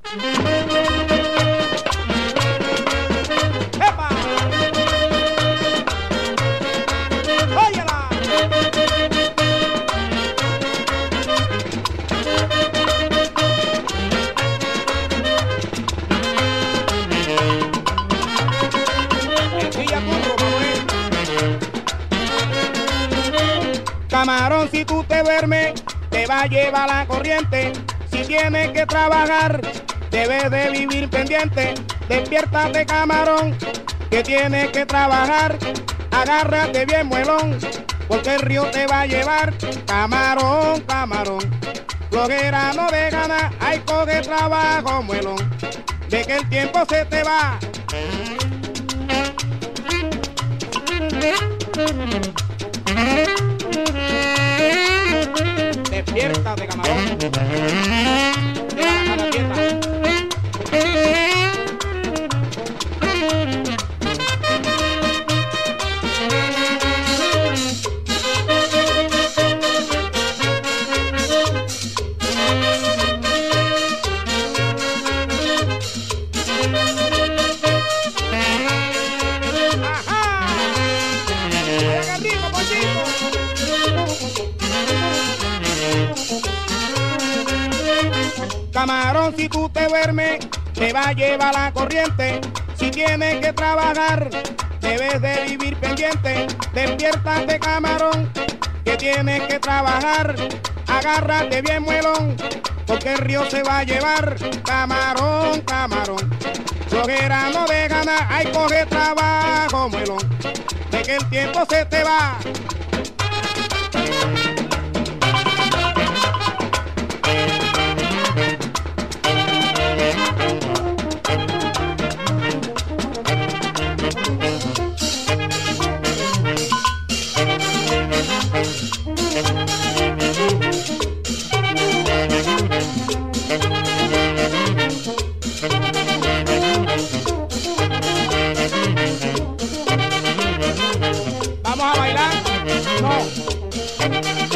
¡Epa! ¡Óyala! Camarón, si tú te duermes, te va a llevar la corriente. Si tienes que trabajar, debes de vivir pendiente. Despiértate, camarón, que tienes que trabajar. Agárrate bien, muelón, porque el río te va a llevar. Camarón, camarón, flojera no de ganar. Ay, coge trabajo, muelón, de que el tiempo se te va. Despiértate, camarón. Deja la cara quieta. Camarón, si tú te duermes, te va a llevar la corriente. Si tienes que trabajar, debes de vivir pendiente. Despiértate, camarón, que tienes que trabajar. Agárrate bien, muelón, porque el río se va a llevar. Camarón, camarón, flojera no de ganar. Ay, coge trabajo, muelón, de que el tiempo se te va. ¿Vamos a bailar? No.